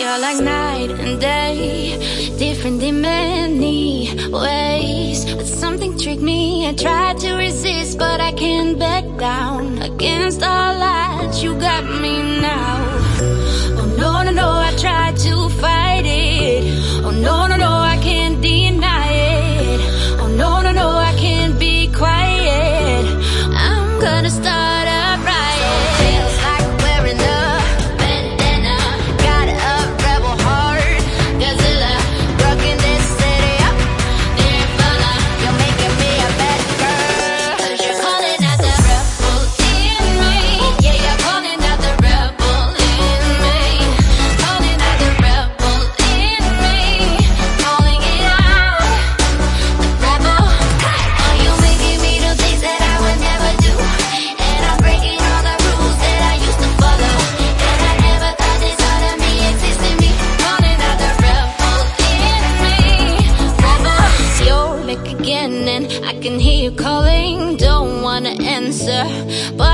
are like night and day, different in many ways. But something tricked me, I tried to resist, but I can't back down. Against all odds, you got me now. Oh no, no, no, I tried to fight it. Oh no, no, no, I can't deny it. Oh no, no, no, I can't be quiet. I'm gonna start a riot. So it feels like wearing a bandana. Got a rebel heart, Godzilla, rocking this city up. Nirvana, you're making me a bad girl, 'cause you're calling out the rebel in me. Yeah, you're calling out the rebel in me. Calling out the rebel in me. Calling it out, the rebel. Oh, you're making me do things that I would never do. And I'm breaking all the rules that I used to follow. And I never thought this part of me existed me. Calling out the rebel in me. Rebel, you're back again and I can hear you calling. Don't wanna answer, but